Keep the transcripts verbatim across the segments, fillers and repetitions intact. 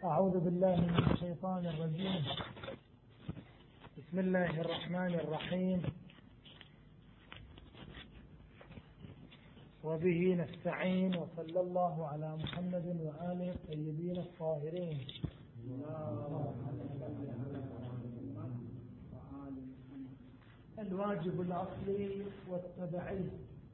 أعوذ بالله من الشيطان الرجيم. بسم الله الرحمن الرحيم، وبه نستعين، وصلى الله على محمد وآله الطيبين الطاهرين. الواجب الأصلي والتبعي.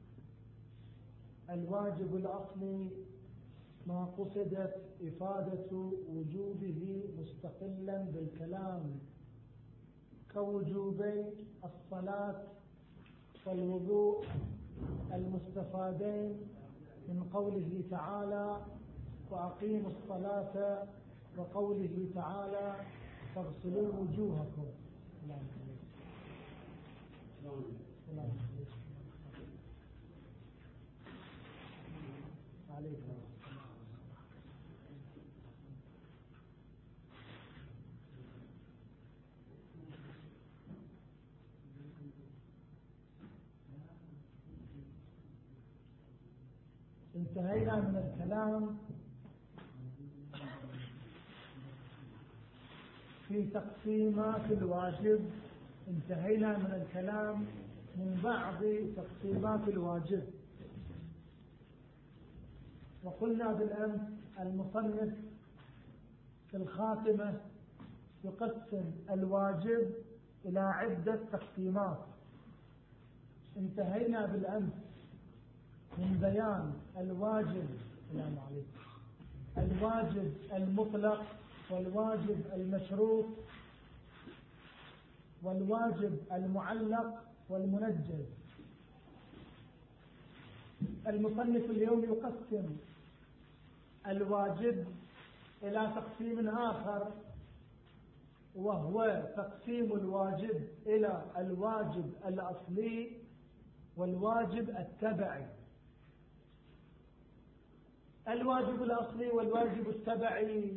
الواجب الأصلي ما قصدت إفادة وجوبه مستقلا بالكلام، كوجوبي الصلاة والوضوء المستفادين من قوله تعالى وأقيموا الصلاة، وقوله تعالى فاغسلوا وجوهكم. عليكم. انتهينا من الكلام في تقسيمات الواجب، انتهينا من الكلام من بعض تقسيمات الواجب، وقلنا بالأمس المصنف في الخاتمة يقسم الواجب إلى عدة تقسيمات. انتهينا بالأمس من بيان الواجب السلام عليكم الواجب المطلق، والواجب المشروط، والواجب المعلق والمنجز. المصنف اليوم يقسم الواجب إلى تقسيم آخر، وهو تقسيم الواجب إلى الواجب الأصلي والواجب التبعي. الواجب الأصلي والواجب التبعي،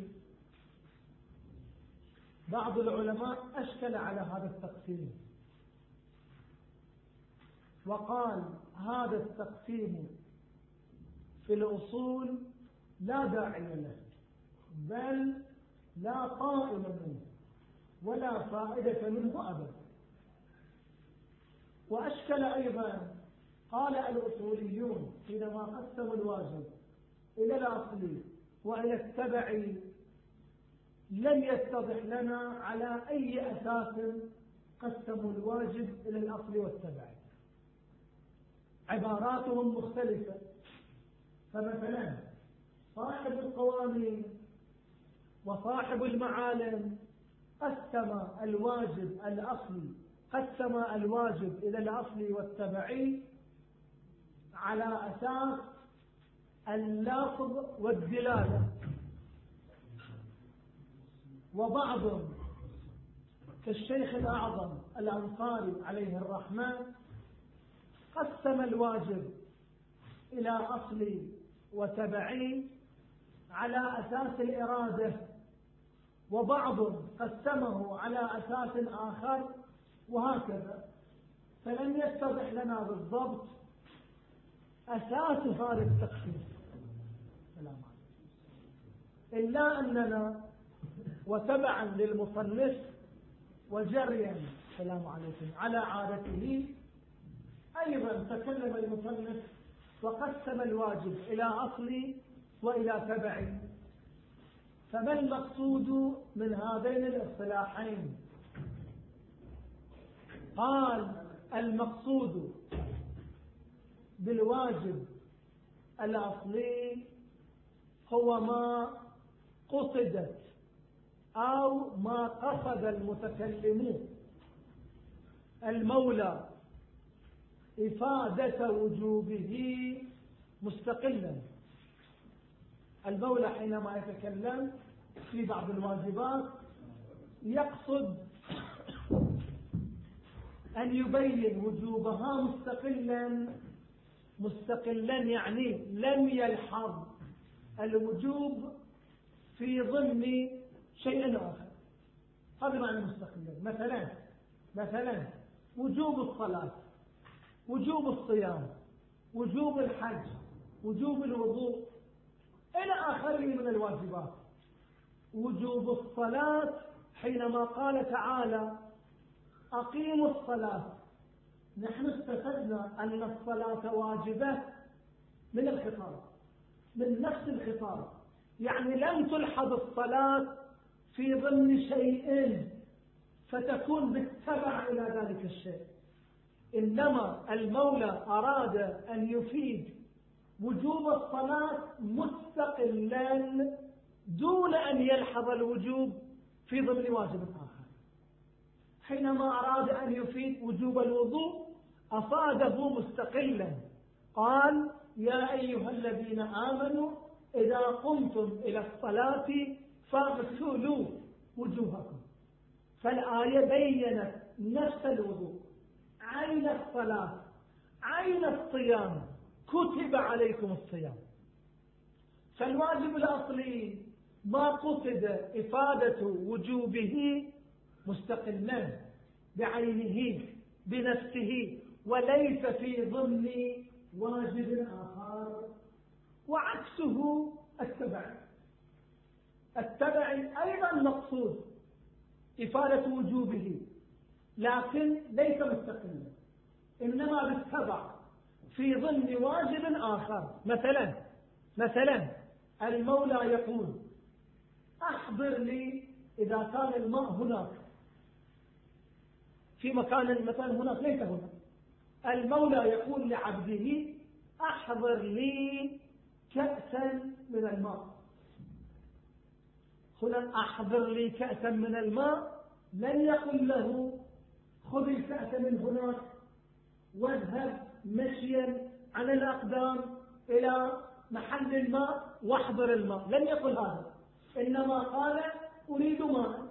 بعض العلماء أشكل على هذا التقسيم وقال هذا التقسيم في الأصول لا داعي له، بل لا قائل منه ولا فائدة منه أبدا. وأشكل أيضا، قال الأصوليون حينما قسموا الواجب إلى الأصلي وإلى التبعي لم يتضح لنا على أي أساس قسموا الواجب إلى الأصلي والتبعي. عباراتهم مختلفة. فمثلا صاحب القوانين وصاحب المعالم قسم الواجب الأصلي قسم الواجب إلى الأصلي والتبعي على أساس اللفظ والدلالة، وبعضهم كالشيخ الأعظم الأنصاري عليه الرحمة قسم الواجب إلى أصلي وتبعي على أساس الإرادة، وبعضهم قسمه على أساس آخر، وهكذا. فلم يتضح لنا بالضبط أساس هذا التقسيم، إلا أننا وتبعا للمصنف وجريا السلام عليكم على عادته أيضا تكلم المصنف وقسم الواجب إلى أصلي وإلى تبعي. فما المقصود من هذين الاصطلاحين؟ قال المقصود بالواجب الأصلي هو ما قصدت أو ما قصد المتكلمون المولى إفادة وجوبه مستقلا. المولى حينما يتكلم في بعض الواجبات يقصد أن يبين وجوبها مستقلا. مستقلا يعني لم يلحظ الوجوب في ضمن شيء آخر. هذا معنى مستقلا. مثلا مثلا وجوب الصلاة، وجوب الصيام، وجوب الحج، وجوب الوضوء إلى آخره من الواجبات. وجوب الصلاة حينما قال تعالى أقيموا الصلاة. نحن استفدنا أن الصلاة واجبة من الخطاب، من نفس الخطاب، يعني لم تلحظ الصلاة في ضمن شيء فتكون بالتبع إلى ذلك الشيء، إنما المولى أراد أن يفيد وجوب الصلاة مستقلا دون أن يلحظ الوجوب في ضمن واجب آخر. حينما أراد أن يفيد وجوب الوضوء أفاده مستقلا، قال يا أيها الذين آمنوا إذا قمتم إلى الصلاة فاغسلوا وجوهكم. فالآية بيّنت نفس الوضوء، عين الصلاة، عين الصيام، كتب عليكم الصيام. فالواجب الأصلي ما قصد إفادة وجوبه مستقلا بعينه بنفسه وليس في ضمن واجب آخر، وعكسه التبع. التبع أيضا مقصود إفادة وجوبه لكن ليس مستقلا، إنما بالتبع في ضمن واجب آخر. مثلا مثلا المولى يقول أحضر لي إذا كان الماء هناك في مكان مثلا هناك ليس هناك، المولى يقول لعبده أحضر لي كأسا من الماء. هنا أحضر لي كأسا من الماء لن يقل له خذ الكأس من هناك واذهب مشيا على الأقدام إلى محل الماء واحضر الماء، لن يقل هذا، إنما قال أريد ماء.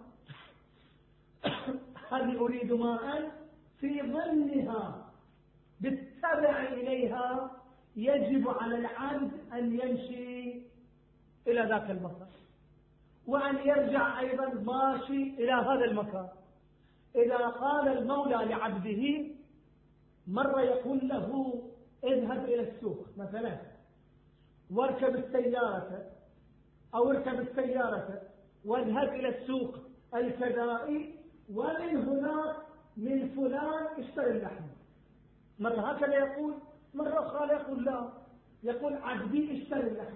هذه أريد ماء في ضمنها بالتبع إليها يجب على العبد أن يمشي إلى ذاك المكان وأن يرجع أيضا ماشي إلى هذا المكان. إذا قال المولى لعبده مرة يقول له اذهب إلى السوق مثلا واركب السيارة أو اركب السيارة واذهب إلى السوق الكذائي ومن هناك من فلان اشتري اللحم، مرة هكذا يقول، مرة أخرى يقول لا، يقول عبدي اشتري اللحم.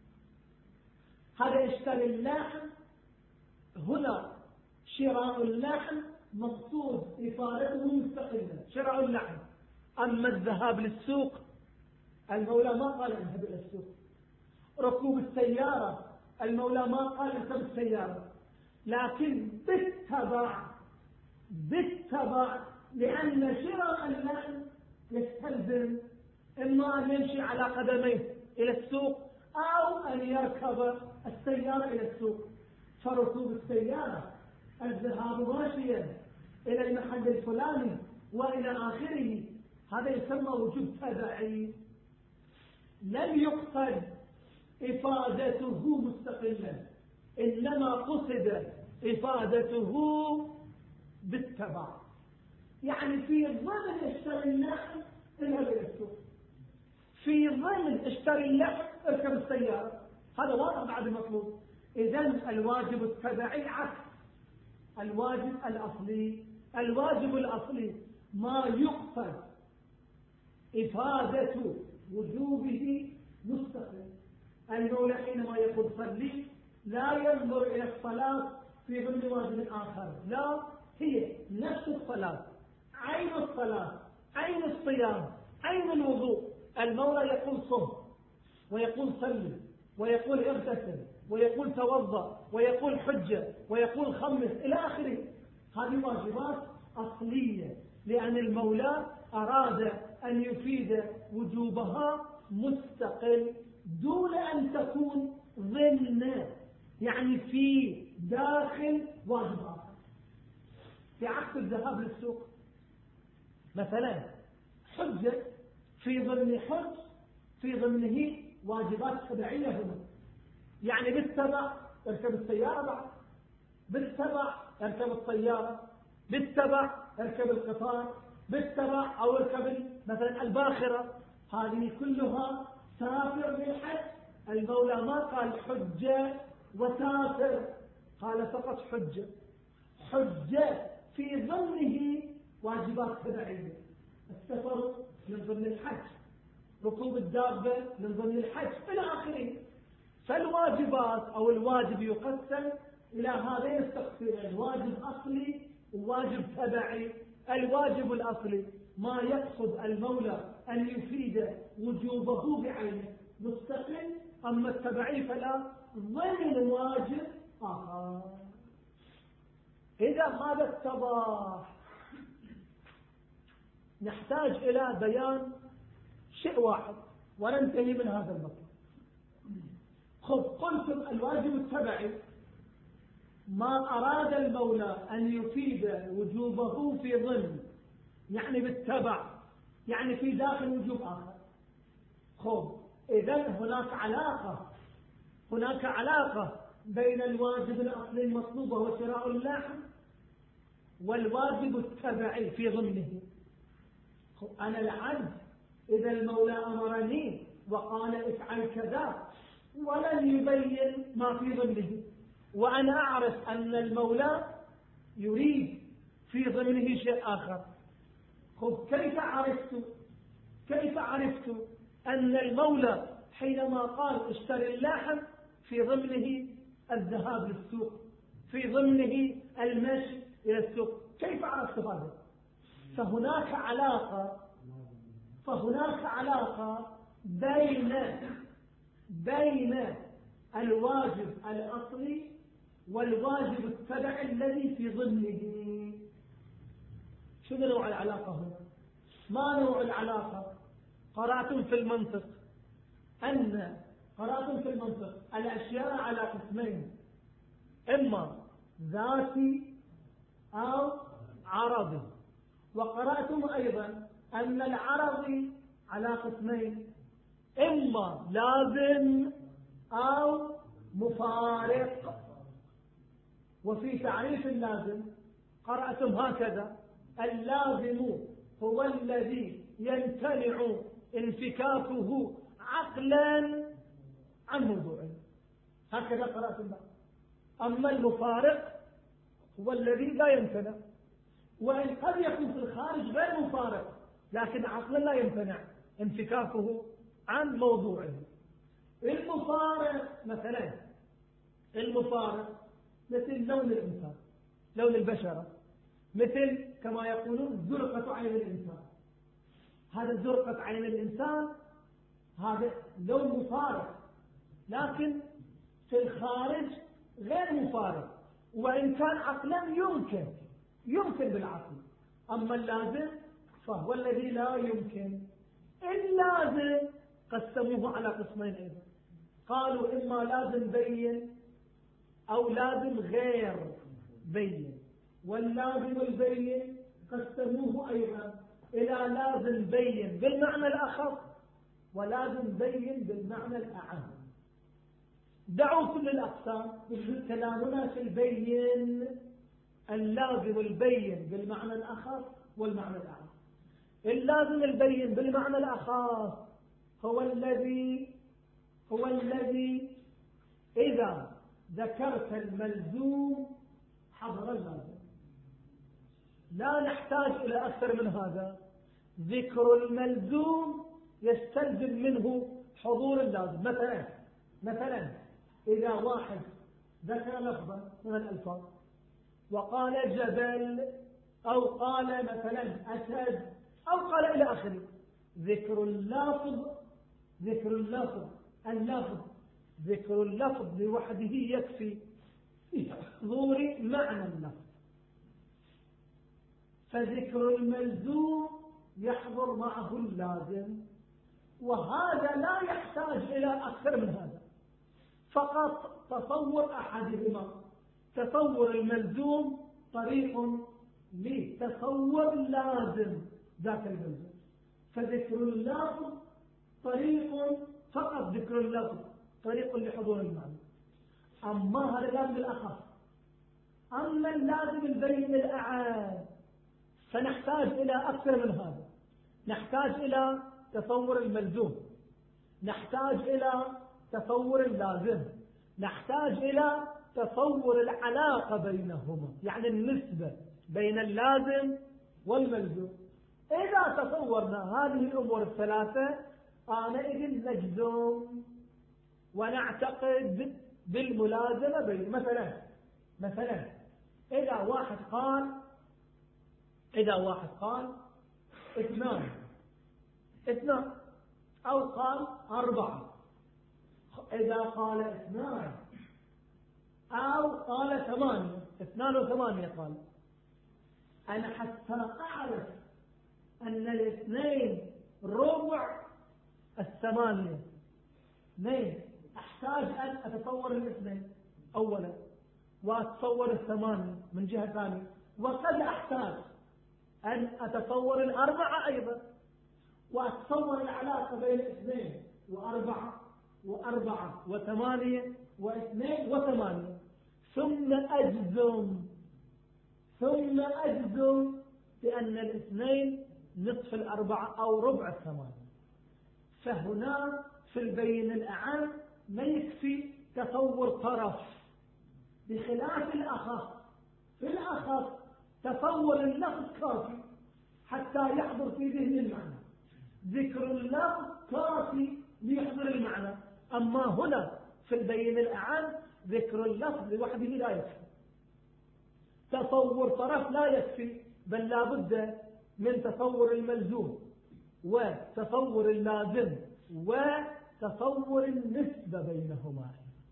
هذا اشتري اللحم، هنا شراء اللحم مقصود إفادته مستقلا، شراء اللحم. أما الذهاب للسوق المولى ما قال اذهب إلى السوق. ركوب السيارة المولى ما قال اركب السيارة، لكن بالتبع بالتبع لأن شراء اللحم يستلزم إما أن يمشي على قدميه إلى السوق أو أن يركب السيارة إلى السوق. فركوب السيارة الذهاب ماشيا إلى المحل الفلاني وإلى آخره هذا يسمى وجوب تبعي، لم يقصد إفادته مستقلا، إنما قصد إفادته بالتبع. يعني في ضمن اشتري اللحم اذهب إلى السوق، في ضمن اشتري اللحم اركب السيارة، هذا واضح بعد المطلوب. إذن الواجب التبعي عكس الواجب الأصلي. الواجب الأصلي ما يقصد إفادة وجوبه مستقل. المولى حينما يقول صلي لا ينظر إلى الصلاة في ضمن واجب آخر، لا، هي نفس الصلاة، عين الصلاة، عين الصيام، عين الوضوء. المولى يقول صم ويقول صلي ويقول اغتسل ويقول توضأ ويقول حجة ويقول خمس إلى آخره. هذه واجبات أصلية لأن المولى أراد أن يفيد وجوبها مستقل دون أن تكون ضمن، يعني في داخل واجب آخر. في عكس الذهاب للسوق مثلا حجة في ضمن حج في ضمنه واجبات تبعية هنا، يعني بالتبع اركب السيارة بعد، بالتبع اركب الطيارة، بالتبع اركب القطار، بالتبع أو اركب مثلا الباخرة. هذه كلها سافر بالحج. المولى ما قال حجة وسافر، قال فقط حجة. حجة في ضمنه واجبات تبعية. السفر من ضمن الحج، ركوب الدابة من ضمن الحج إلى آخره. فالواجبات أو الواجب يقسم إلى هذين التقسيمين: واجب أصلي وواجب تبعي. الواجب الأصلي ما يقصد المولى أن يفيد وجوبه بعينه مستقل، أما التبعي فلا ضمن واجب آخر. إذا هذا اتضح نحتاج إلى بيان شيء واحد وننتهي من هذا المطلب. خذ قلتم الواجب التبعي ما أراد المولى أن يفيد وجوبه في ضمن، يعني بالتبع، يعني في داخل وجوب آخر. خذ إذن هناك علاقة هناك علاقة بين الواجب الأصلي المطلوب وهو شراء اللحم والواجب التبعي في ضمنه. أنا العبد إذا المولى أمرني وقال افعل كذا ولن يبين ما في ضمنه، وأنا أعرف أن المولى يريد في ضمنه شيء آخر. خذ كيف عرفت كيف عرفت أن المولى حينما قال اشتري اللحم في ضمنه الذهاب للسوق، في ضمنه المشي إلى السوق؟ كيف عرفت هذا؟ فهناك علاقة فهناك علاقة بين بين الواجب الأصلي والواجب التبعي الذي في ضمنه. شنو نوع العلاقة هنا؟ ما نوع العلاقة؟ قرأتم في المنطق أن قرأتم في المنطق الأشياء على قسمين: إما ذاتي أو عرضي. وقرأتم أيضا أن العرضي على قسمين: إما لازم أو مفارق. وفي تعريف اللازم قرأتم هكذا: اللازم هو الذي يمتنع انفكاكه عقلا عن موضوعه. هكذا قرأتم بعض. أما المفارق هو الذي لا يمتنع، وإن قد يكون في الخارج غير مفارق لكن عقلا لا يمتنع انفكاكه عن موضوعه. المفارق مثلا المفارق مثل لون الإنسان، لون البشرة، مثل كما يقولون زرقة عين الإنسان. هذا زرقة عين الإنسان هذا لون مفارق، لكن في الخارج غير مفارق، وإن كان عقلا يمكن يمكن بالعقل. أما اللازم فهو الذي لا يمكن. اللازم قسموه على قسمين أيضا، قالوا إما لازم بين أو لازم غير بين. واللازم البين قسموه أيضا إلى لازم بين بالمعنى الأخص ولازم بين بالمعنى الأعم. دعوا كل الأقسام، كلامنا في البين اللازم البين بالمعنى الأخص والمعنى الأعم. اللازم البين بالمعنى الأخص هو الذي هو الذي إذا ذكرت الملزوم حضر اللازم. لا نحتاج إلى أكثر من هذا. ذكر الملزوم يستلزم منه حضور اللازم. مثلا مثلا إذا واحد ذكر لفظا من الألفاظ وقال جبل أو قال مثلا أسد أو قال إلى آخره، ذكر اللفظ ذكر اللفظ اللفظ ذكر اللفظ لوحده يكفي في حضور معنى اللفظ. فذكر الملزوم يحضر معه اللازم، وهذا لا يحتاج إلى أكثر من هذا. فقط تصور أحدهما، تصور الملزوم طريق لتصور لازم ذات الملزوم. فذكر اللفظ طريق، فقط ذكر اللفظ طريق لحضور المعنى. أما هذا اللازم الأخص. أما اللازم البين الأعام فنحتاج إلى أكثر من هذا. نحتاج إلى تصور الملزوم، نحتاج إلى تصور اللازم، نحتاج إلى تصور العلاقة بينهما، يعني النسبة بين اللازم والملزوم. إذا تصورنا هذه الأمور الثلاثة آنئذ نجزم ونعتقد بالملازمة بين. مثلا مثلا إذا واحد قال إذا واحد قال اثنان اثنان أو قال أربعة، إذا قال اثنان أو قال ثمانية، اثنان وثمانية قال، أنا حتى أعرف أن الاثنين ربع الثمانية اثنين، أحتاج أن أتصور الاثنين أولا وأتصور الثمانية من جهة ثانية، وقد أحتاج أن أتصور الأربعة أيضا وأتصور العلاقة بين اثنين وأربعة وأربعة وثمانية واثنين وثمانية، ثم أجزم ثم أجزم بأن الاثنين نصف الأربعة أو ربع الثمانية. فهنا في البين الأعم ما يكفي تصور طرف، بخلاف الأخص. في الأخص تصور اللفظ كافي حتى يحضر في ذهن المعنى، ذكر اللفظ كافي ليحضر المعنى. أما هنا في البين الأعم ذكر اللفظ لوحده لا يكفي، تصور طرف لا يكفي، بل لا بد من تصور الملزوم وتصور اللازم وتصور النسبة بينهما.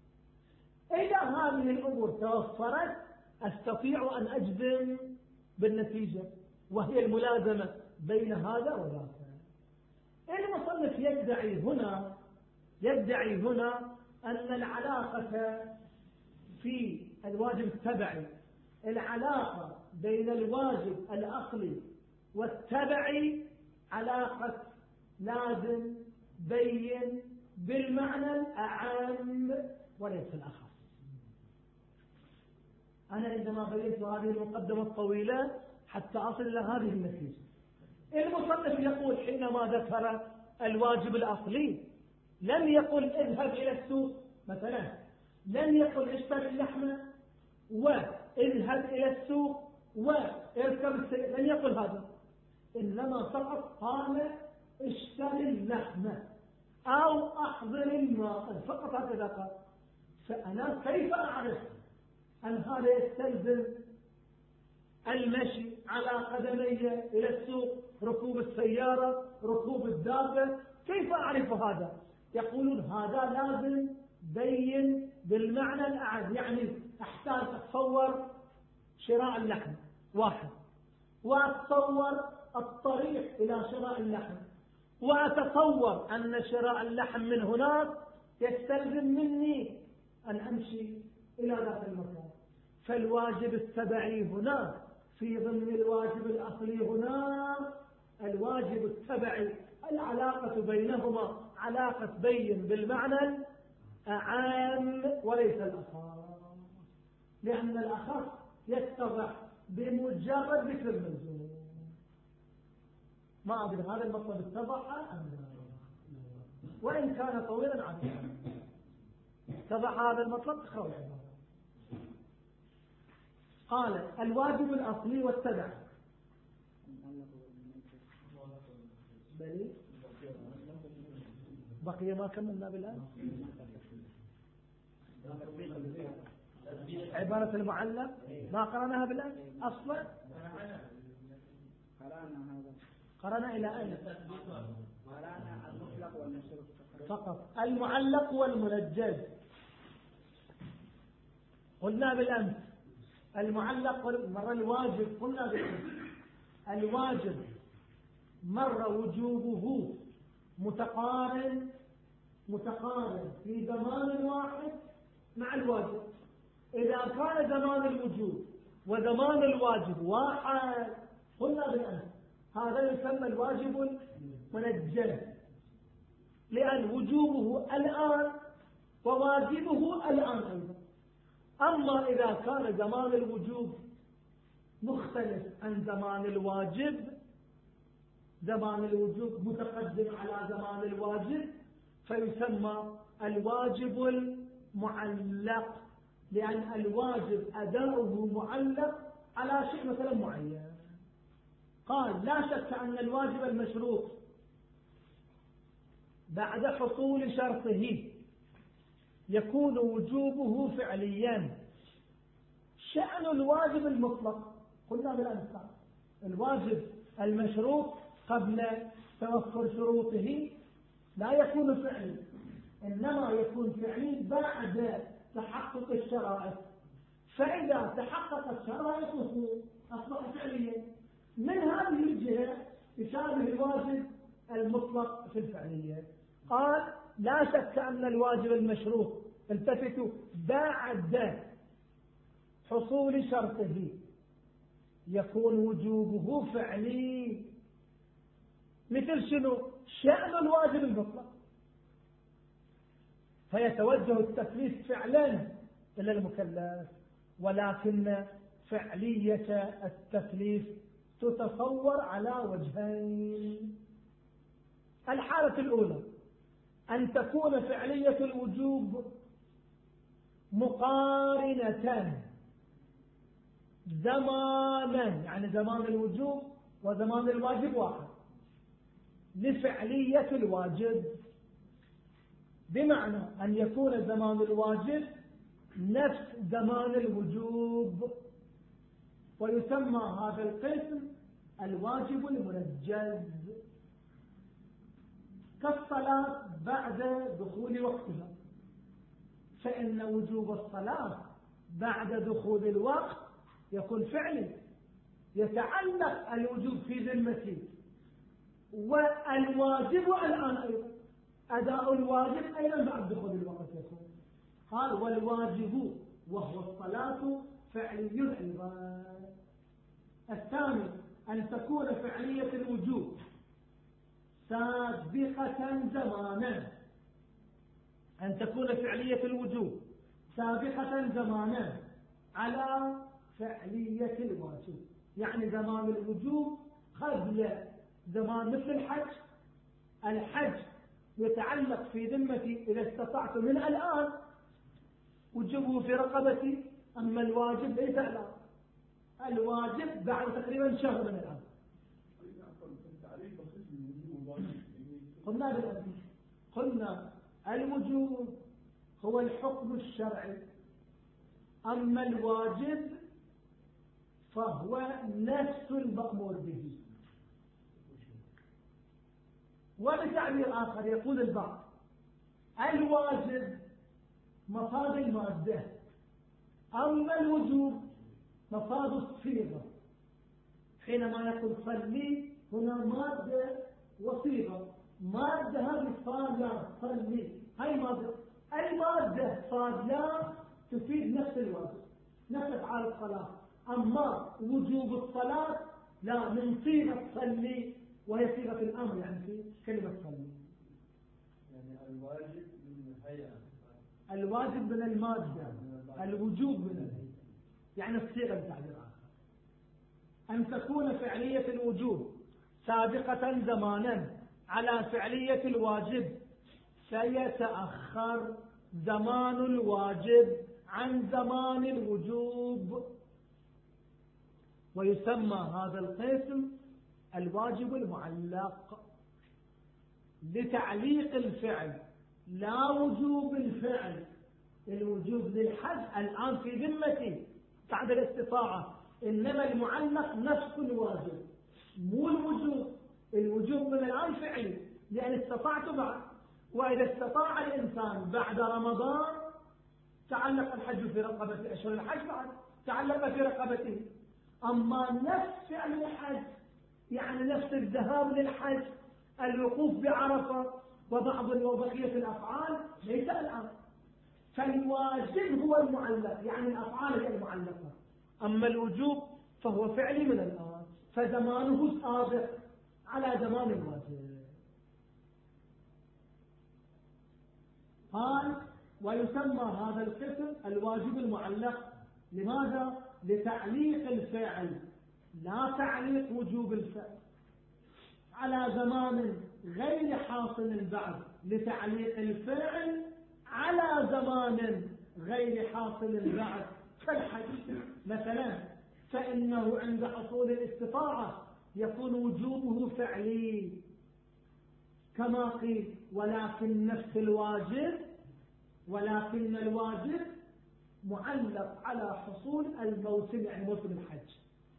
إذا هذه الأمور توفرت أستطيع أن أجزم بالنتيجة، وهي الملازمة بين هذا وذاك. المصنف يدعي هنا يدعي هنا أن العلاقة في الواجب التبعي، العلاقة بين الواجب الأصلي والتبعي علاقة لازم بين بالمعنى الأعم وليس الأخص. أنا عندما بينت هذه المقدمة الطويلة حتى أصل إلى هذه النتيجة. المصنف يقول حينما ذكر الواجب الأصلي لم يقل اذهب إلى السوق مثلا، لم يقل اشتري اللحمة واذهب إلى السوق واركب السيارة، لم يقل هذا، إنما فقط قال اشتري اللحمة أو أحضر الماء، فقط هكذا قال. فأنا كيف أعرف أن هذا يستلزم المشي على قدمي إلى السوق، ركوب السيارة، ركوب الدابة؟ كيف أعرف هذا؟ يقولون هذا لازم بين بالمعنى الأعم، يعني أحتاج أتصور شراء اللحم واحد، وأتصور الطريق إلى شراء اللحم، وأتصور أن شراء اللحم من هناك يستلزم مني أن أمشي إلى ذات المكان. فالواجب التبعي هنا في ضمن الواجب الأصلي هنا الواجب التبعي العلاقة بينهما علاقة بين بالمعنى الأعم وليس الأخص، لأن الأخص يتضح بمجرد ذكر الملزوم. ما أدري هذا المطلب اتضح أم لا، وإن كان طويلا عريضا اتضح هذا المطلب تخرج. قال الواجب الأصلي والتبع بلي بقي ما كملنا بالآن. عبارة المعلق ما قرأناها بالآن أصلا، قرأنا إلى أين؟ قرأنا المطلق والمشروط فقط. المعلق والمنجز قلنا بالأمس. المعلق مرة الواجب قلنا بالأمس الواجب مرة وجوبه متقارن متقارن في زمان واحد مع الواجب. إذا كان زمان الوجوب وزمان الواجب واحد قلنا بالأمس هذا يسمى الواجب المنجز، لأن وجوبه الآن وواجبه الآن أيضا. أما إذا كان زمان الوجوب مختلف عن زمان الواجب، زمان الوجوب متقدم على زمان الواجب، فيسمى الواجب المعلق لأن الواجب أداؤه معلق على شيء مثلا معين. قال لا شك أن الواجب المشروط بعد حصول شرطه يكون وجوبه فعليا. شأن الواجب المطلق قلنا بالأمثال الواجب المشروط قبل توفر شروطه لا يكون فعلي، إنما يكون فعلي بعد تحقق الشرائط. فإذا تحققت شرائطه أصبح فعليا. من هذه الجهة يشابه الواجب المطلق في الفعلية. قال لا شك أن الواجب المشروط التفتوا بعد حصول شرطه يكون وجوبه فعلي. مثل شنو؟ شأن الواجب المطلق، فيتوجه التكليف فعلا إلى المكلف، ولكن فعلية التكليف تتصور على وجهين. الحالة الأولى أن تكون فعلية الوجوب مقارنة زمانا، يعني زمان الوجوب وزمان الواجب واحد، لفعلية الواجب، بمعنى أن يكون زمان الواجب نفس زمان الوجوب، ويسمى هذا القسم الواجب المنجز. كالصلاة بعد دخول وقتها، فإن وجوب الصلاة بعد دخول الوقت يكون فعلي، يتعلق الوجوب في ذمتي، والواجب الآن أيضا أداء الواجب أيضا بعد دخول الوقت يكون. قال والواجب وهو الصلاة فعلي أيضا. الثاني أن تكون فعلية الوجوب سابقة زمانا، أن تكون فعلية الوجوب سابقة زمانا على فعلية الواجب، يعني زمان الوجوب قبل زمان مثل الحج. الحج يتعلق في ذمتي إذا استطعت من الآن وجوبه في رقبتي، أما الواجب ليس الآن، الواجب بعد تقريبا شهر من الآن. قلنا بالأمثال قلنا الوجوب هو الحكم الشرعي، أما الواجب فهو نفس المأمور به. وبتعبير آخر يقول البعض الواجب مفاد المادة، أما الوجوب مفاد الصيغة. حينما يقول صلي هنا مادة وصيغة، مادة هذه صلاة صلي، هاي مادة. المادة صلاة تفيد نفس الواجب، نفس أفعال الصلاة. أما وجوب الصلاة لا، من صيغة صلي، وهي صيغة الأمر، يعني في كلمة صلي. يعني الواجب من الهيئة، الواجب من المادة، الوجوب من الهيئة، يعني الصيغة بتعبير آخر. أن تكون فعلية الوجوب سابقة زمانا على فعلية الواجب، سيتأخر زمان الواجب عن زمان الوجوب، ويسمى هذا القسم الواجب المعلق، لتعليق الفعل لا وجوب الفعل. الوجوب للحج الآن في ذمتي بعد الاستطاعة، إنما المعلق نفس الواجب مو الوجوب. الوجوب من الآن فعلي لأن استطعت بعد، وإذا استطاع الإنسان بعد رمضان تعلق الحج في رقبته، أشهر الحج بعد تعلق في رقبته. أما نفس فعل الحج يعني نفس الذهاب للحج، الوقوف بعرفة وبعض وبقية الأفعال ليس الآن. فالواجب هو المعلق، يعني الأفعال هي المعلقة، أما الوجوب فهو فعلي من الآن، فزمانه سابق على زمان الواجب. قال ويسمى هذا القسم الواجب المعلق. لماذا؟ لتعليق الفعل، لا تعليق وجوب الفعل، على زمان غير حاصل بعد، لتعليق الفعل على زمان غير حاصل بعد كالحج مثلا، فإنه عند حصول الاستطاعة يكون وجوبه فعلي كما قيل. ولكن نفس الواجب ولكن الواجب معلق على حصول الموسم، يعني موسم الحج،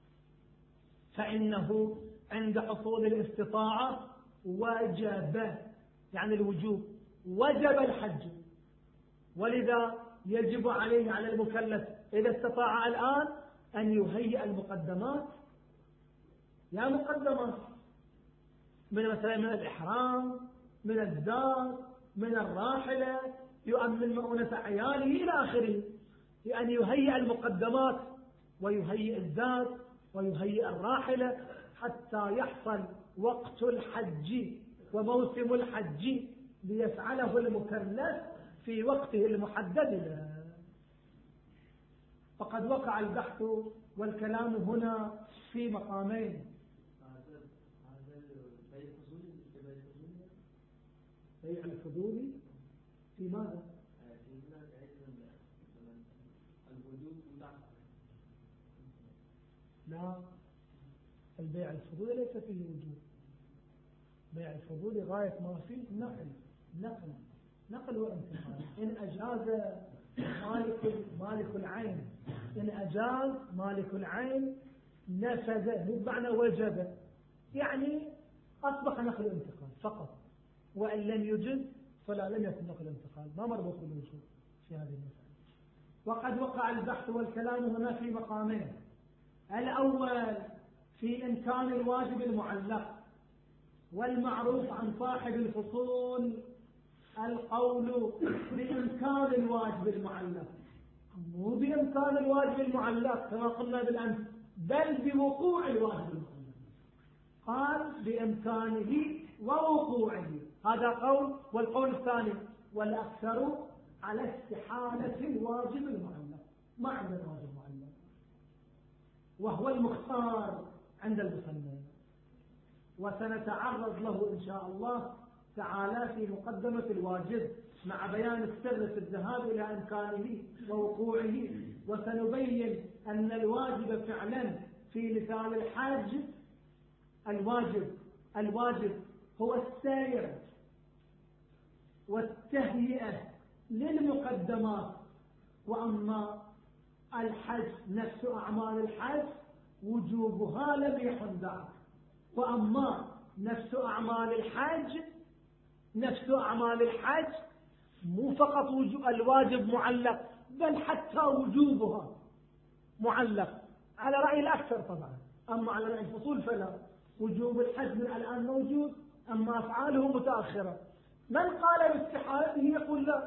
فإنه عند حصول الاستطاعة وجب، يعني الوجوب، وجب الحج. ولذا يجب عليه على المكلف إذا استطاع الآن أن يهيئ المقدمات، يا مقدمات من مثلا من الإحرام، من الزاد، من الراحلة، يؤمن مؤونة عياله إلى آخره، لأن يهيئ المقدمات ويهيئ الزاد ويهيئ الراحلة حتى يحصل وقت الحج وموسم الحج ليفعله المكلف في وقته المحدد له. فقد وقع البحث والكلام هنا في مقامين. بيع الفضولي في ماذا؟ لا، البيع الفضولي ليس فيه وجود. بيع الفضولي غاية ما فيه نقل نقل نقل وانتقال. إن أجاز مالك مالك العين إن أجاز مالك العين نفذ، بمعنى وجب، يعني أصبح نقل انتقال فقط. وإن لم يجز فلا، لم يكن نقل انتقال، ما مربوط بالوجود في هذه المسألة. وقد وقع البحث والكلام هنا في مقامين. الأول في إمكان الواجب المعلق، والمعروف عن صاحب الفصول القول بإمكان الواجب المعلق، مو بإمكان الواجب المعلق كما قلنا بالأمس، بل بوقوع الواجب المعلق. قال بإمكانه ووقوعه، هذا قول. والقول الثاني والأكثر على استحالة الواجب المعلق، ما عند الواجب المعلق، وهو المختار عند المصنف، وسنتعرض له إن شاء الله تعالى في مقدمة الواجب مع بيان السر في الذهاب إلى إمكانه ووقوعه. وسنبين أن الواجب فعلا في مثال الحاج، الواجب الواجب هو السير والتهيئة للمقدمات، وأما الحج نفس أعمال الحج وجوبها لم يحن ذاك. وأما نفس أعمال الحج نفس أعمال الحج مو فقط الواجب معلق، بل حتى وجوبها معلق على رأي الأكثر طبعا. أما على رأي الفصول فلا، وجوب الحج من الآن موجود، أما أفعاله متأخرة. من قال باستحالته يقول لا،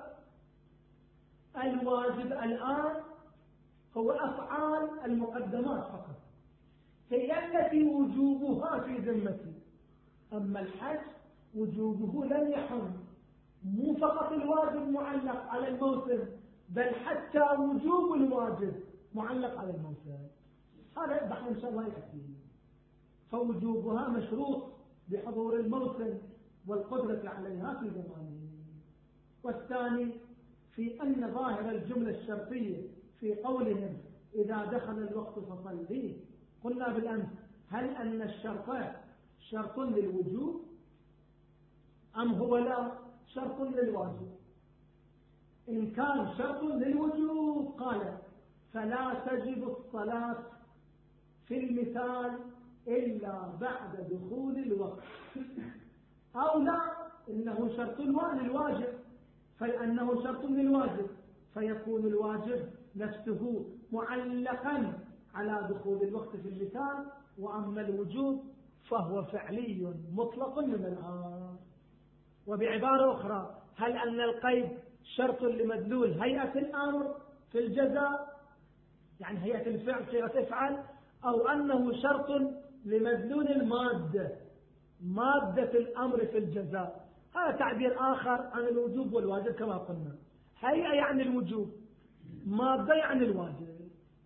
الواجب الآن هو أفعال المقدمات فقط، هي التي وجوبها في ذمتي. أما الحج وجوبه لم يحن، مو فقط الواجب معلق على الموسم، بل حتى وجوب الواجب معلق على الموسم. هذا بحث إن شاء الله يأتي. فوجوبها مشروط بحضور الموسم والقدرة عليها في زمانه. والثاني في أن ظاهر الجملة الشرطية في قولهم إذا دخل الوقت فصلي، قلنا بالأمس هل أن الشرط شرط للوجوب أم هو لا شرط للواجب؟ إن كان شرط للوجوب قال فلا تجب الصلاة في المثال إلا بعد دخول الوقت، أو لا إنه شرط للواجب، فلأنه شرط للواجب فيكون الواجب نفسه معلقا على دخول الوقت في المثال. وأما الوجوب فهو فعلي مطلق من الآن. وبعبارة أخرى، هل أن القيد شرط لمدلول هيئة الأمر في الجزاء، يعني هيئة الفعل صيغة افعل، أو أنه شرط لمدلول المادة، مادة الأمر في الجزاء؟ هذا تعبير آخر عن الوجوب والواجب كما قلنا. هيئة يعني الوجوب، مادة يعني الواجب.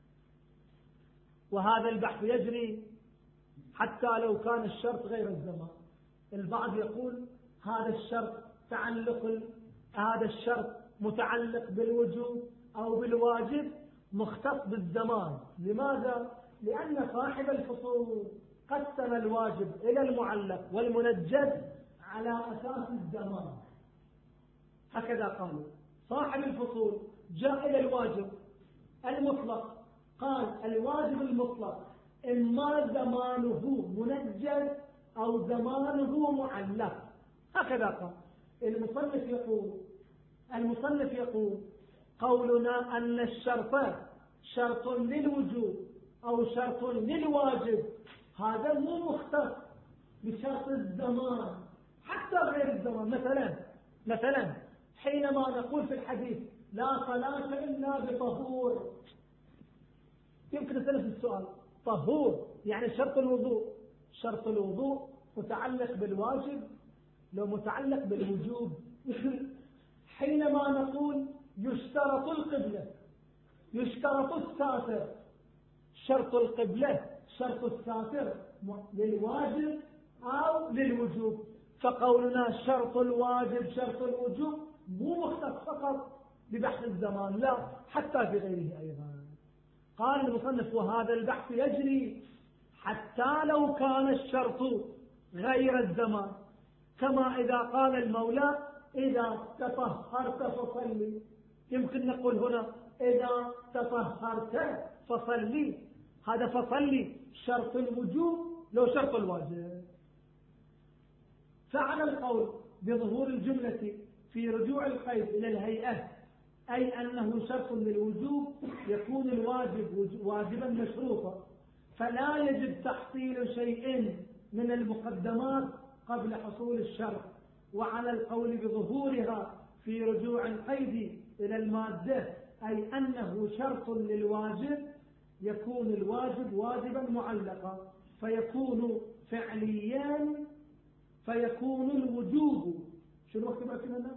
وهذا البحث يجري حتى لو كان الشرط غير الزمان. البعض يقول هذا الشرط تعلق هذا الشرط متعلق بالوجوب، أو بالواجب مختص بالزمان. لماذا؟ لأن صاحب الفصول قسم الواجب إلى المعلق والمنجد على أساس الزمان. هكذا قالوا. صاحب الفصول جاء إلى الواجب المطلق، قال الواجب المطلق إما زمانه منجد أو زمانه معلق. هكذا قال. المصنف يقول المصنف يقول قولنا أن الشرط شرط للوجوب أو شرط للواجب هذا مو مختص بشرط الزمان حتى غير الزمان. مثلا مثلا حينما نقول في الحديث لا صلاة إلا بطهور، يمكن أسأل السؤال طهور يعني شرط الوضوء. شرط الوضوء متعلق بالواجب لو متعلق بالوجوب. حينما نقول يشترط القبلة يشترط الساتر، شرط القبلة شرط الساتر للواجب أو للوجوب. فقولنا شرط الواجب شرط الوجوب مو مختص فقط ببحث الزمان، لا حتى في غيره أيضا. قال المصنف وهذا البحث يجري حتى لو كان الشرط غير الزمان، كما إذا قال المولى إذا تطهرت فصلي. يمكن نقول هنا إذا تطهرت فصلي، هذا فصلي شرط الوجوب لو شرط الواجب. فعلى القول بظهور الجملة في رجوع القيد إلى الهيئة أي أنه شرط للوجوب يكون الواجب واجبا مشروطا، فلا يجب تحصيل شيء من المقدمات قبل حصول الشرط. وعلى القول بظهورها في رجوع القيد إلى المادة أي أنه شرط للواجب يكون الواجب واجبا معلقا فيكون فعليا فيكون الوجوب شنو مكتوب هنا؟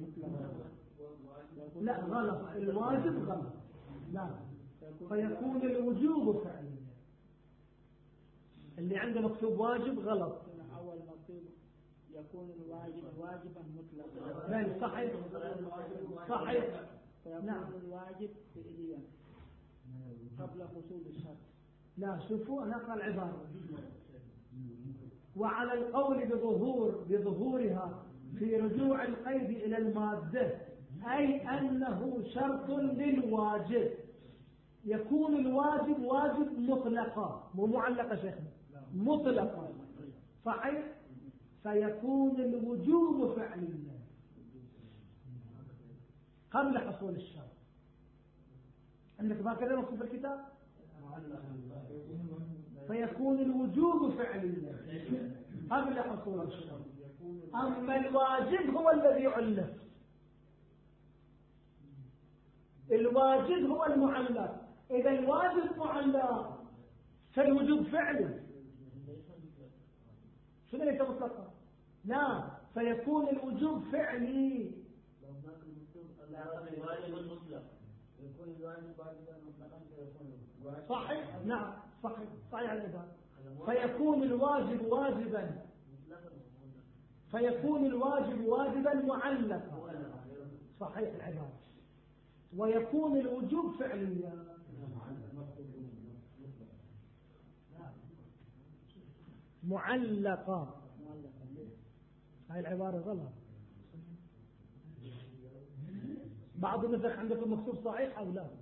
لا غلط، الواجب غلط، لا فيكون الوجوب فعليا. اللي عنده مكتوب واجب غلط. أول مكتوب يكون الواجب واجبا مطلقا. لا صحيح صحيح. فيكون نعم. الواجب فعليا قبل حصول الشرط. لا شوفوا أنا أقرأ العبارة. وعلى القول بظهور بظهورها في رجوع القيد إلى المادة أي أنه شرط للواجب يكون الواجب واجب مطلقا مو معلقة شيخنا مطلقا صحيح. فيكون الوجوب فعليا قبل حصول الشرط. عندك هكذا مكتوب في الكتاب فيكون الوجوب فعليا قبل حصول الشرط. أما الواجب هو الذي علق، الواجب هو المعلق. إذا الواجب معلق فالوجوب فعلي. شنو ليس مطلقا؟ لا فيكون الوجوب فعلي. صحيح نعم صحيح صحيح الإجابة. فيكون الواجب واجبا فيكون الواجب واجبا معلقا صحيح العبارة. ويكون الوجوب فعليا. معلقا هاي العبارة غلط. بعض النسخ عندكم مكتوب صحيح أو لا؟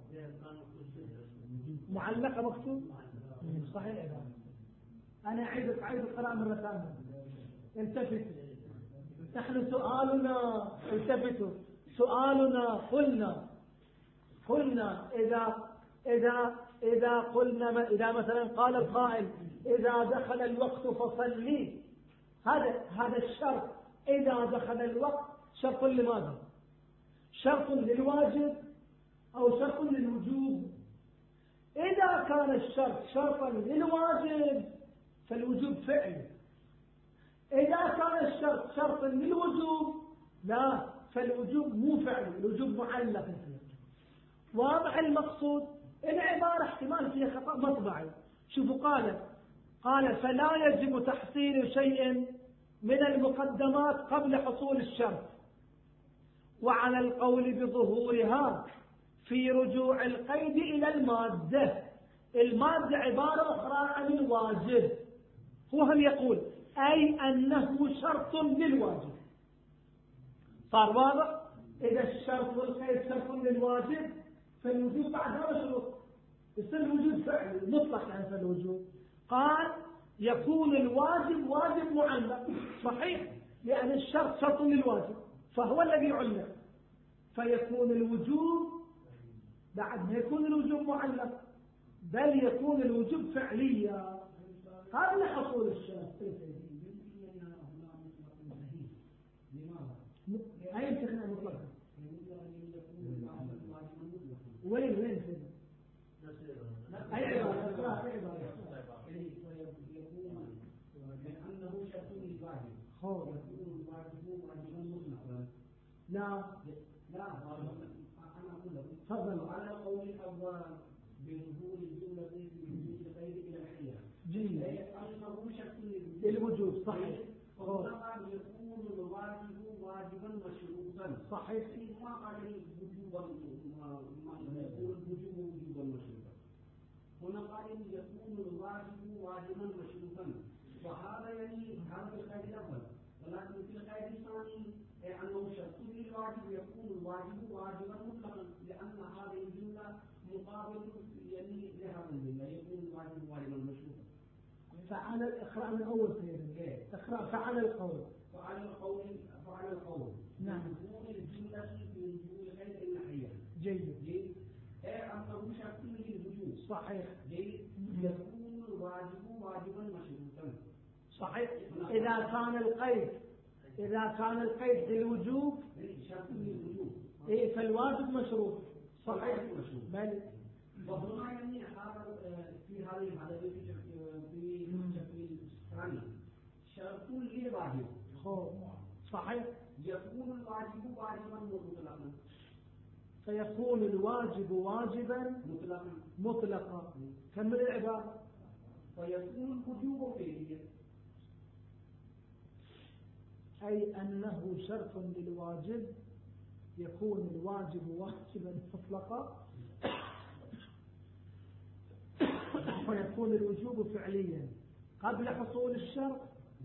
معلقة مكتوب صحيح العبارة. أنا أعيد أعيد القراءة مرة ثانية. التفتوا نحن سؤالنا التفتوا سؤالنا قلنا قلنا إذا إذا إذا قلنا إذا مثلا قال القائل إذا دخل الوقت فصلي، هذا هذا الشرط. إذا دخل الوقت شرط لماذا؟ شرط للواجب أو شرط للوجوب. إذا كان الشرط شرطا للواجب فالوجوب فعلي. إذا كان الشرط شرطا للوجوب لا فالوجوب مو فعلي، الوجوب معلق فيه. واضح المقصود؟ العبارة احتمال فيها خطأ مطبعي. شوفوا قال قال فلا يجب تحصيل شيء من المقدمات قبل حصول الشرط. وعلى القول بظهورها في رجوع القيد إلى المادة. المادة عبارة أخرى عن الواجب. هو هم يقول أي أنه شرط للواجب. صار واضح؟ إذا الشرط والقيد شرط للواجب فالوجود بعد هذا شروط يصير الوجود فعلي مطلق عن الوجود. قال يكون الواجب واجب معلق. صحيح، لأن الشرط شرط للواجب فهو الذي علق، فيكون الوجوب بعد ما يكون الوجوب معلق بل يكون الوجوب فعليا قبل حصول الشرط. أي امتحنا مطلقا وين وين فين أي عبارة أي عبارة لأنه شرط للواجب هو يكون الواجب واجبا مطلقا. لا لا أنا أقول لك تفضل. على قول الأول بظهور الجملة بوجود القيد إلى الحياة جيد أنه شرط للوجود. صحيح، فطبعا يكون الواجب واجبا مشروطا. صحيح، ما قال وجوبا يكون الوجوب وجوبا مشروطا. هنا قال يكون الواجب واجبا مشروطا، وهذا يعني هذا في القيد الأول، ولكن في القيد الثاني أنه شرط للواجب يكون الواجب واجبا مطلقا، لأن هذه الجملة مقابل يعني لهذه الجملة يكون الواجب واجبا مشروطا. فعل الإقراء من أول سير اقرأ فعل القول فعل القول فعل القول نعم يكون الجملة من جملة غير النحية. جيد جيد أي أنه شرط للوجوب. صحيح، جيد يكون الواجب واجبا مشروطا. صحيح. إذا كان القيد إذا كان القيد للوجوب شرط للوجوب إيه فالواجب مشروط. صحيح، بل وهنا يعني هذا في هذه الحالة في في التكوين الثاني شرط للواجب. صحيح، يكون الواجب واجبا مطلقا. فيكون الواجب واجبا مطلقا مطلقا. كمل العبارة. فيكون الوجوب فعليا أي أنه شرط للواجب يكون الواجب واجبا مطلقا ويكون الوجوب فعليا قبل حصول الشرط.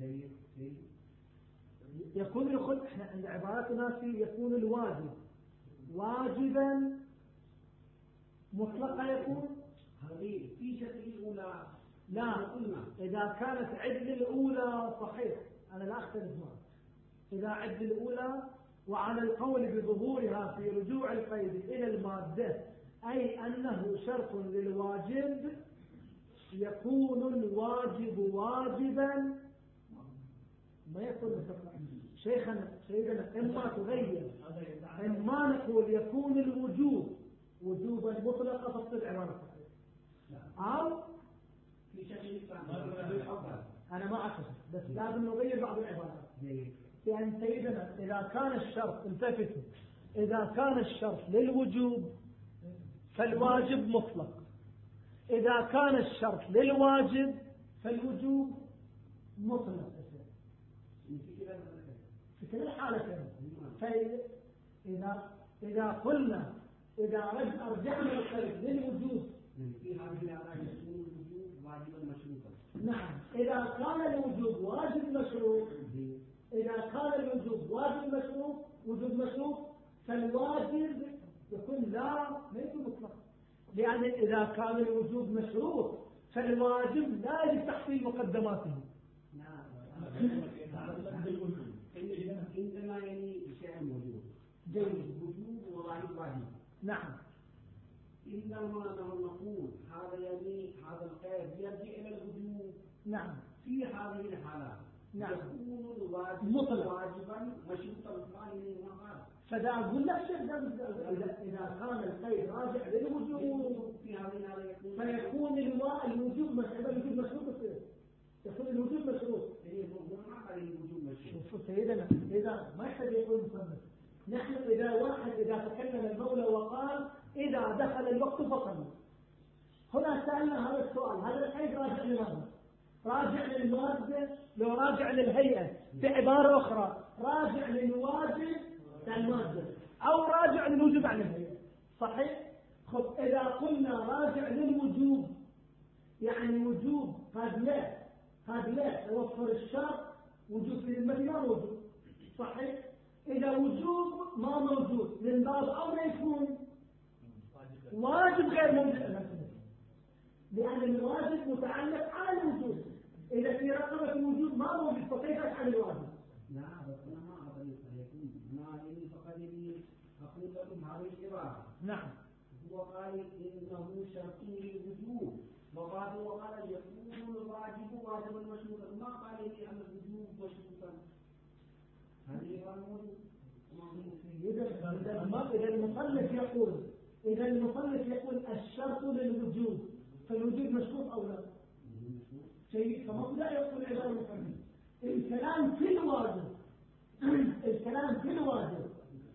يكون الخل احنا عند عباراتنا في يكون الواجب واجبا مطلقا. يكون هذه في شكل الأولى لا إذا كانت عدل الأولى صحيح أنا لا أختلف معك. إذا عدل الأولى وعلى القول بظهورها في رجوع القيد إلى المادة أي أنه شرط للواجب يكون الواجب واجبا ما يكون مطلقا. شيخنا سيدنا إما تغير إما نقول يكون الوجوب وجوبا مطلقا فتصير عبارة صحيحة أو في شكل أنا ما أعتقد بس لازم نغير بعض العبارات. لأن سيدنا إذا كان الشرط التفتوا إذا كان الشرط للوجوب فالواجب مطلق، إذا كان الشرط للواجب فالوجوب مطلق في كل الحالتين. فإذا إذا قلنا إذا رجعنا القيد للوجوب في هذه الحالة يكون الوجوب واجبا مشروطا. نعم إذا كان الوجوب واجب مشروط إذا كان الوجوب واجب مشروط وجوب مشروط فالواجب يكون لا ما يكون مطلق، لأن إذا كان الوجوب مشروط فالواجب لا يجب تحصيل مقدماته. نعم عندنا يعني شيء موجود جيد وجوب وواجب واجب. نعم إنما نقول هذا يعني هذا القيد يرجع إلى الوجوب. نعم في هذه الحالة نعم يكون الواجب مطلق واجبا مشروطا. فدا أقول لك شيء إذا إذا كان القيد راجع للوجوب في هذه الحالة يكون فيكون الوجوب مشروط. الوجوب مشروط يصير يكون الوجوب مشروط. شوفوا سيدنا إذا ما يحتاج يقول مصنف نحن إذا واحد إذا تكلم المولى وقال إذا دخل الوقت فصل. هنا سألنا هذا السؤال هذا القيد راجع لماذا؟ راجع للمادة لو راجع للهيئة بعبارة أخرى راجع للواجب المادة أو راجع للوجوب عن الهيئة. صحيح؟ خب إذا قلنا راجع للوجوب يعني وجوب قد لا قد لا توفر الشرط وجوب في المثل ما موجود صحيح. إذا وجوب ما موجود من باب أولى يكون واجب غير موجود لأن الواجب متعلق على الوجوب. إذا في رقبة الوجود ما موجود فكيف عن الواجب؟ نعم بس أنا ما أقول يكون ما إني فقط إني أقول لكم هذه العبارة. نعم. هو قال إنه شرط للوجوب وبعض وقال يكون الواجب واجبا مشروطا ما قال لي أن الوجوب مشروطا. هذه العبارة إذا المصنف يقول إذا المصنف يقول الشرط للوجوب فالوجوب مشروط أو لا؟ شيء فما لا يقول عبارة المصنف الكلام في الواجب الكلام في الواجب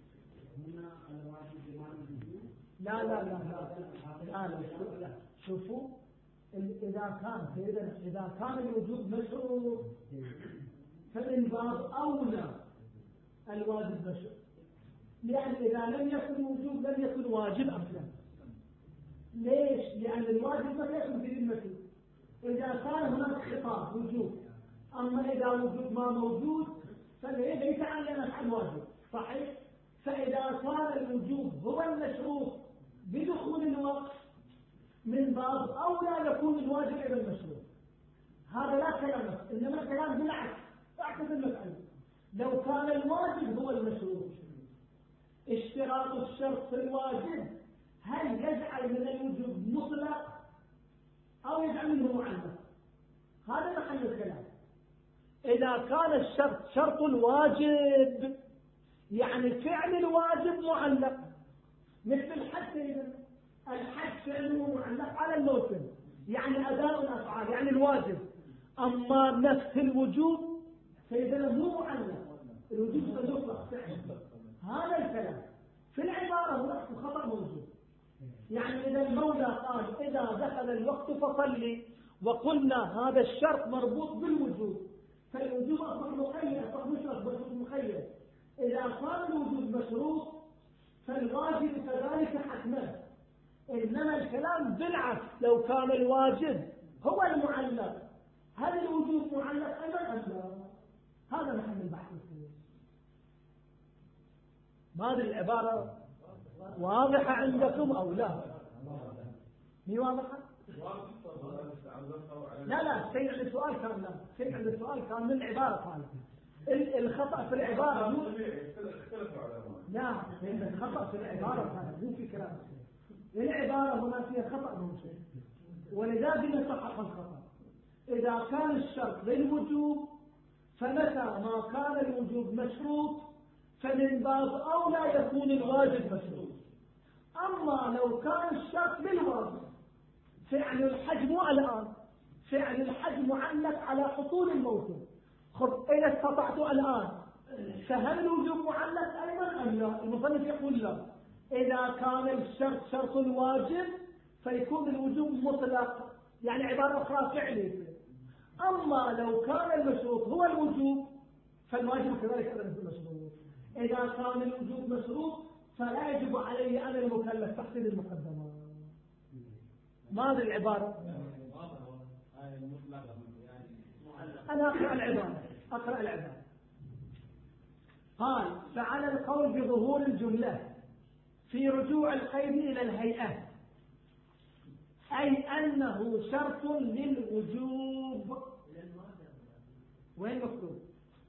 لا لا لا لا لا لا شوفوا إذا كان إذا إذا كان الوجوب مشروط فمن باب أولى الواجب مشروط لأن إذا لم يكن وجوب لم يكن واجب أصلا. ليش؟ لأن الواجب ما يكون في المثل إذا كان هناك خطاب وجوب أما إذا وجود ما موجود فليس يتعلم عن واجب صحيح. فإذا كان الوجوب هو المشروط بدخول الوقت من باب أولى يكون الواجب إلى المشروط. هذا لا كلام إنما الكلام بالعكس أعتقد المسألة لو كان الواجب هو المشروط اشتراط الشرط في الواجب هل يجعل من الوجوب مطلق أو يجعل منه معلق؟ هذا محل الكلام. إذا كان الشرط شرط الواجب يعني فعل الواجب معلق مثل الحج إذن الحج فعله معلق على الموسم يعني أداء الأفعال يعني الواجب. أما نفس الوجوب فإذا مو معلق الوجوب سيطلق فعل. هذا الكلام في العبارة هناك خطأ موجود. يعني إذا المولى قال إذا دخل الوقت فصلي وقلنا هذا الشرط مربوط بالوجوب فالوجوب أصبح مخير أصبح مشرط بس مخير. إذا كان الوجوب مشروط فالواجب كذلك حتما. إنما الكلام بالعكس لو كان الواجب هو المعلق هل الوجوب معلق أيضا أم لا؟ هذا محل البحث. ما هذه العبارة واضحة عندكم أو لا؟ مي واضحة؟ لا لا شيء عند السؤال كان لا شيء عند السؤال كان من العبارة كانت الخطأ في العبارة مو لا الخطأ في العبارة كانت مو في كلام العبارة هنا فيها خطأ موجود ولذلك نصحح الخطأ. إذا كان الشرط للوجوب فمتى ما كان الوجوب مشروط فمن باب أولى يكون الواجب مشروط. أما لو كان الشرط بالواجب فعل الحج مو الآن فعل الحج معلق على حصول الموسم. خب إذا استطعت الآن فهل الوجوب معلق أيضا أم لا؟ المصنف يقول لا. إذا كان الشرط شرط الواجب فيكون الوجوب مطلق يعني عبارة أخرى فعلي. أما لو كان المشروط هو الوجوب فالواجب كذلك أيضا المشروط. إذا كان الوجوب مشروط فلا يجب علي أنا المكلف تحصيل المقدمات. ماذا العبارة؟ أنا أقرأ العبارة أقرأ العبارة قال فعلى القول بظهور الجملة في رجوع القيد إلى الهيئة أي أنه شرط للوجوب. وين مكتوب؟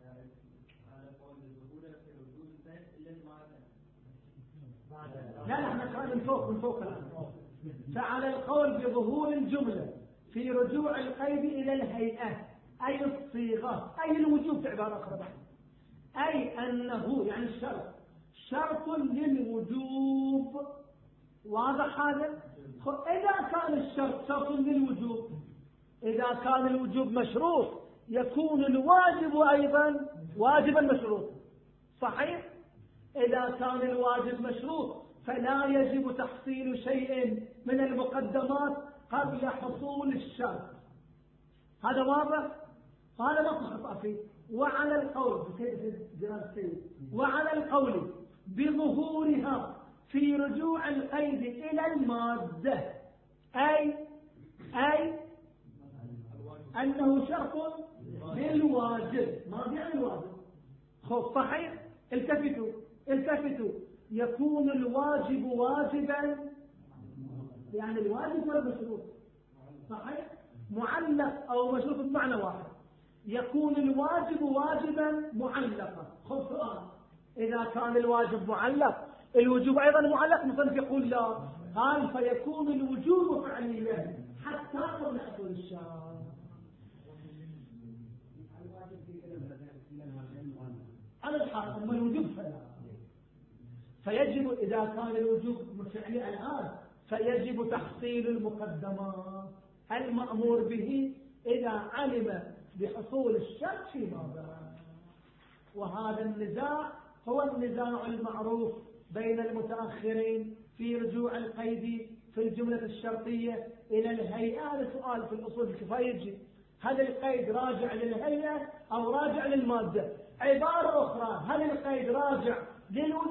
لا لا احنا قاعدين من فوق من فوق الآن. فعلى القول بظهور الجملة في رجوع القيد إلى الهيئة أي الصيغة أي الوجوب في عبارة أخرى أي أنه يعني الشرط شرط للوجوب. واضح هذا؟ إذا كان الشرط شرط للوجوب إذا كان الوجوب مشروط يكون الواجب أيضا واجبا مشروط صحيح. إذا كان الواجب مشروط فلا يجب تحصيل شيء من المقدمات قبل حصول الشرط. هذا واضح؟ هذا ما خطأ فيه. وعلى القول وعلى القول بظهورها في رجوع القيد إلى المادة، أي أي أنه شرط للواجب، ما يعني الواجب. خب صحيح، التفتوا التفتوا يكون الواجب واجبا، يعني الواجب والمشروط صحيح، معلق أو مشروط بمعنى واحد. يكون الواجب واجبا معلقا. خب سؤال، إذا كان الواجب معلق الوجوب أيضا معلق؟ مثلا يقول لا، قال فيكون الوجوب فعليا حتى قبل حصول الشرط. على الحق، أما الوجوب فلا. فيجب إذا كان الوجوب فعلي الآن فيجب تحصيل المقدمات المأمور به إذا علم بحصول الشرط فيما بعد. وهذا النزاع هو النزاع المعروف بين المتأخرين في رجوع القيد في الجملة الشرطية إلى الهيئة. هذا سؤال في الأصول الكفاية، هل القيد راجع للهيئة أو راجع للمادة؟ عبارة أخرى، هل القيد راجع للوجوب